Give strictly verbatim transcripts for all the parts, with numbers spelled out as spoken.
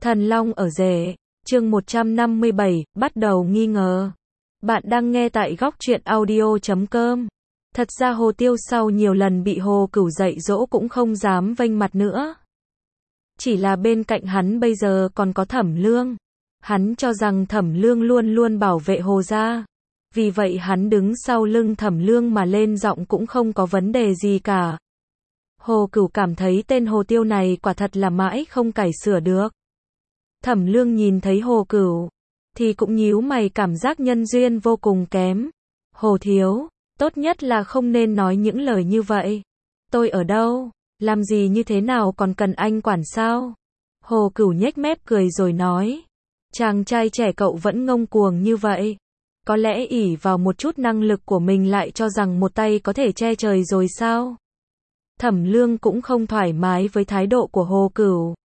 Thần Long ở rể, chương một trăm năm mươi bảy, bắt đầu nghi ngờ. Bạn đang nghe tại góc truyện audio chấm com. Thật ra Hồ Tiêu sau nhiều lần bị Hồ Cửu dạy dỗ cũng không dám vênh mặt nữa. Chỉ là bên cạnh hắn bây giờ còn có Thẩm Lương. Hắn cho rằng Thẩm Lương luôn luôn bảo vệ Hồ gia. Vì vậy hắn đứng sau lưng Thẩm Lương mà lên giọng cũng không có vấn đề gì cả. Hồ Cửu cảm thấy tên Hồ Tiêu này quả thật là mãi không cải sửa được. Thẩm Lương nhìn thấy Hồ Cửu, thì cũng nhíu mày, cảm giác nhân duyên vô cùng kém. Hồ thiếu, tốt nhất là không nên nói những lời như vậy. Tôi ở đâu, làm gì như thế nào còn cần anh quản sao? Hồ Cửu nhếch mép cười rồi nói. Chàng trai trẻ cậu vẫn ngông cuồng như vậy. Có lẽ ỷ vào một chút năng lực của mình lại cho rằng một tay có thể che trời rồi sao? Thẩm Lương cũng không thoải mái với thái độ của Hồ Cửu.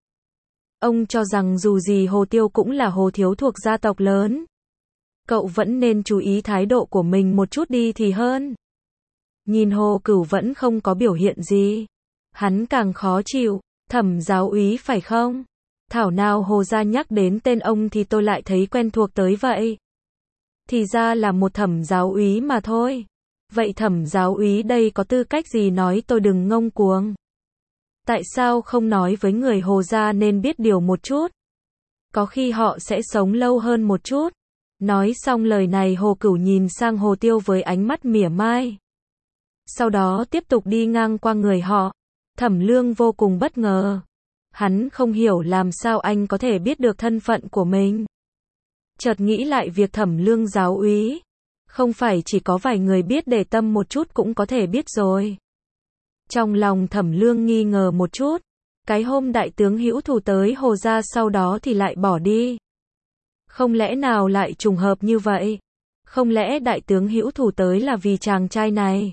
Ông cho rằng dù gì Hồ Tiêu cũng là Hồ thiếu thuộc gia tộc lớn. Cậu vẫn nên chú ý thái độ của mình một chút đi thì hơn. Nhìn Hồ Cửu vẫn không có biểu hiện gì. Hắn càng khó chịu. Thẩm giáo úy phải không? Thảo nào Hồ gia nhắc đến tên ông thì tôi lại thấy quen thuộc tới vậy. Thì ra là một Thẩm giáo úy mà thôi. Vậy Thẩm giáo úy đây có tư cách gì nói tôi đừng ngông cuồng? Tại sao không nói với người Hồ gia nên biết điều một chút? Có khi họ sẽ sống lâu hơn một chút. Nói xong lời này Hồ Cửu nhìn sang Hồ Tiêu với ánh mắt mỉa mai. Sau đó tiếp tục đi ngang qua người họ. Thẩm Lương vô cùng bất ngờ. Hắn không hiểu làm sao anh có thể biết được thân phận của mình. Chợt nghĩ lại việc Thẩm Lương giáo úy. Không phải chỉ có vài người biết, để tâm một chút cũng có thể biết rồi. Trong lòng Thẩm Lương nghi ngờ một chút. Cái hôm đại tướng Hữu Thủ tới Hồ gia sau đó thì lại bỏ đi. Không lẽ nào lại trùng hợp như vậy? Không lẽ đại tướng Hữu Thủ tới là vì chàng trai này?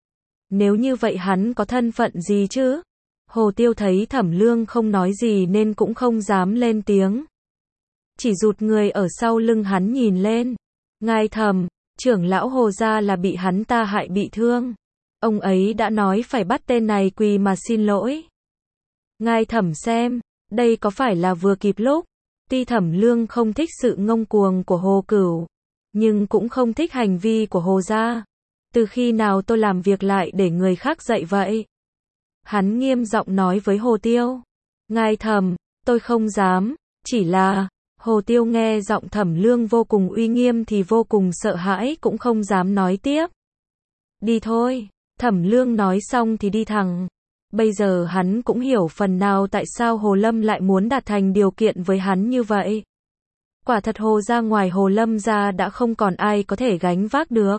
Nếu như vậy hắn có thân phận gì chứ? Hồ Tiêu thấy Thẩm Lương không nói gì nên cũng không dám lên tiếng. Chỉ rụt người ở sau lưng hắn nhìn lên. Ngài Thẩm, trưởng lão Hồ gia là bị hắn ta hại bị thương. Ông ấy đã nói phải bắt tên này quỳ mà xin lỗi. Ngài Thẩm xem, đây có phải là vừa kịp lúc. Tuy Thẩm Lương không thích sự ngông cuồng của Hồ Cửu, nhưng cũng không thích hành vi của Hồ gia. Từ khi nào tôi làm việc lại để người khác dạy vậy? Hắn nghiêm giọng nói với Hồ Tiêu. Ngài Thẩm, tôi không dám, chỉ là... Hồ Tiêu nghe giọng Thẩm Lương vô cùng uy nghiêm thì vô cùng sợ hãi, cũng không dám nói tiếp. Đi thôi. Thẩm Lương nói xong thì đi thẳng. Bây giờ hắn cũng hiểu phần nào tại sao Hồ Lâm lại muốn đạt thành điều kiện với hắn như vậy. Quả thật Hồ gia ngoài Hồ Lâm ra đã không còn ai có thể gánh vác được.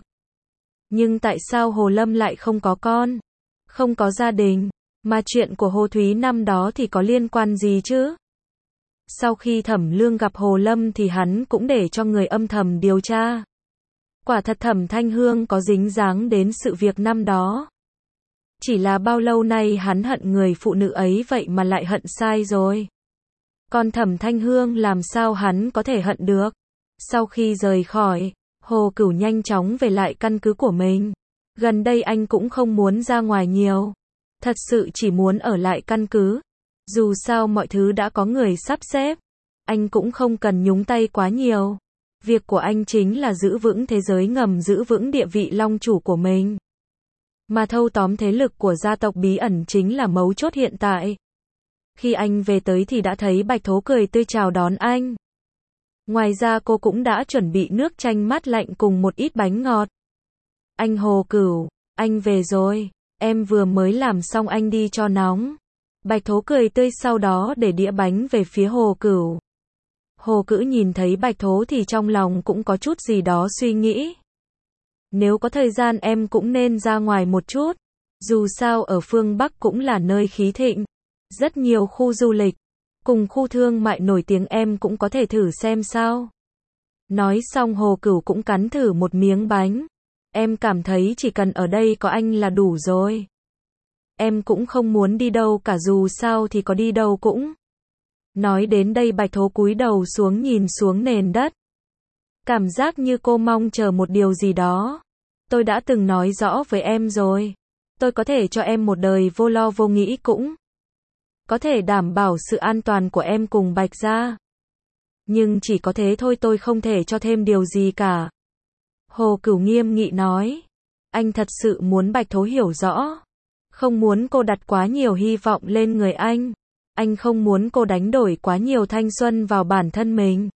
Nhưng tại sao Hồ Lâm lại không có con, không có gia đình, mà chuyện của Hồ Thúy năm đó thì có liên quan gì chứ? Sau khi Thẩm Lương gặp Hồ Lâm thì hắn cũng để cho người âm thầm điều tra. Quả thật Thẩm Thanh Hương có dính dáng đến sự việc năm đó. Chỉ là bao lâu nay hắn hận người phụ nữ ấy vậy mà lại hận sai rồi. Còn Thẩm Thanh Hương làm sao hắn có thể hận được? Sau khi rời khỏi, Hồ Cửu nhanh chóng về lại căn cứ của mình. Gần đây anh cũng không muốn ra ngoài nhiều. Thật sự chỉ muốn ở lại căn cứ. Dù sao mọi thứ đã có người sắp xếp. Anh cũng không cần nhúng tay quá nhiều. Việc của anh chính là giữ vững thế giới ngầm, giữ vững địa vị long chủ của mình. Mà thâu tóm thế lực của gia tộc bí ẩn chính là mấu chốt hiện tại. Khi anh về tới thì đã thấy Bạch Thố cười tươi chào đón anh. Ngoài ra cô cũng đã chuẩn bị nước chanh mát lạnh cùng một ít bánh ngọt. Anh Hồ Cửu, anh về rồi. Em vừa mới làm xong, anh đi cho nóng. Bạch Thố cười tươi sau đó để đĩa bánh về phía Hồ Cửu. Hồ Cửu nhìn thấy Bạch Thố thì trong lòng cũng có chút gì đó suy nghĩ. Nếu có thời gian em cũng nên ra ngoài một chút. Dù sao ở phương Bắc cũng là nơi khí thịnh. Rất nhiều khu du lịch. Cùng khu thương mại nổi tiếng, em cũng có thể thử xem sao. Nói xong Hồ Cửu cũng cắn thử một miếng bánh. Em cảm thấy chỉ cần ở đây có anh là đủ rồi. Em cũng không muốn đi đâu cả, dù sao thì có đi đâu cũng. Nói đến đây Bạch Thố cúi đầu xuống nhìn xuống nền đất. Cảm giác như cô mong chờ một điều gì đó. Tôi đã từng nói rõ với em rồi. Tôi có thể cho em một đời vô lo vô nghĩ cũng. có thể đảm bảo sự an toàn của em cùng Bạch gia. Nhưng chỉ có thế thôi, tôi không thể cho thêm điều gì cả. Hồ Cửu nghiêm nghị nói. Anh thật sự muốn Bạch Tố hiểu rõ. Không muốn cô đặt quá nhiều hy vọng lên người anh. Anh không muốn cô đánh đổi quá nhiều thanh xuân vào bản thân mình.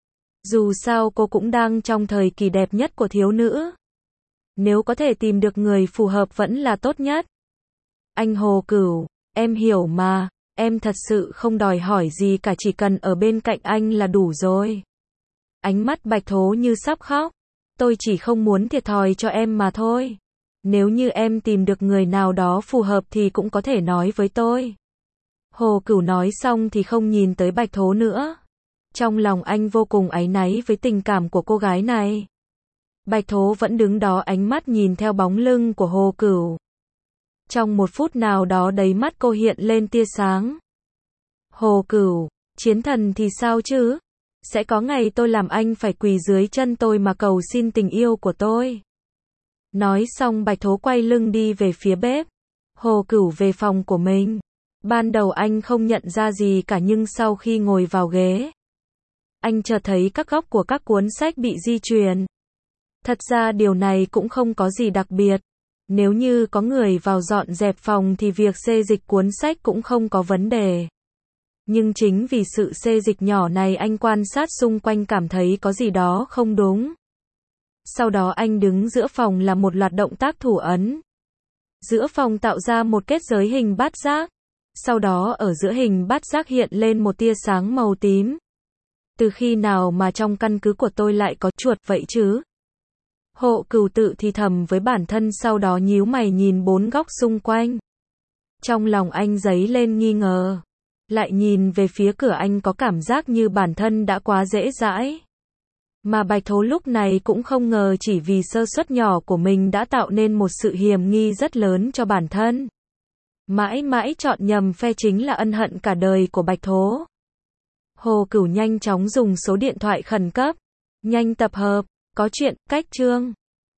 Dù sao cô cũng đang trong thời kỳ đẹp nhất của thiếu nữ. Nếu có thể tìm được người phù hợp vẫn là tốt nhất. Anh Hồ Cửu, em hiểu mà, em thật sự không đòi hỏi gì cả, chỉ cần ở bên cạnh anh là đủ rồi. Ánh mắt Bạch Tố như sắp khóc. Tôi chỉ không muốn thiệt thòi cho em mà thôi. Nếu như em tìm được người nào đó phù hợp thì cũng có thể nói với tôi. Hồ Cửu nói xong thì không nhìn tới Bạch Tố nữa. Trong lòng anh vô cùng áy náy với tình cảm của cô gái này. Bạch Tố vẫn đứng đó, ánh mắt nhìn theo bóng lưng của Hồ Cửu. Trong một phút nào đó đáy mắt cô hiện lên tia sáng. Hồ Cửu, chiến thần thì sao chứ? Sẽ có ngày tôi làm anh phải quỳ dưới chân tôi mà cầu xin tình yêu của tôi. Nói xong Bạch Tố quay lưng đi về phía bếp. Hồ Cửu về phòng của mình. Ban đầu anh không nhận ra gì cả, nhưng sau khi ngồi vào ghế, anh chợt thấy các góc của các cuốn sách bị di chuyển. Thật ra điều này cũng không có gì đặc biệt. Nếu như có người vào dọn dẹp phòng thì việc xê dịch cuốn sách cũng không có vấn đề. Nhưng chính vì sự xê dịch nhỏ này anh quan sát xung quanh cảm thấy có gì đó không đúng. Sau đó anh đứng giữa phòng làm một loạt động tác thủ ấn. Giữa phòng tạo ra một kết giới hình bát giác. Sau đó ở giữa hình bát giác hiện lên một tia sáng màu tím. Từ khi nào mà trong căn cứ của tôi lại có chuột vậy chứ? Hồ Cửu tự thì thầm với bản thân, sau đó nhíu mày nhìn bốn góc xung quanh. Trong lòng anh dấy lên nghi ngờ. Lại nhìn về phía cửa, anh có cảm giác như bản thân đã quá dễ dãi. Mà Bạch Tố lúc này cũng không ngờ chỉ vì sơ suất nhỏ của mình đã tạo nên một sự hiềm nghi rất lớn cho bản thân. Mãi mãi chọn nhầm phe chính là ân hận cả đời của Bạch Tố. Hồ Cửu nhanh chóng dùng số điện thoại khẩn cấp. Nhanh tập hợp. Có chuyện, cách chương.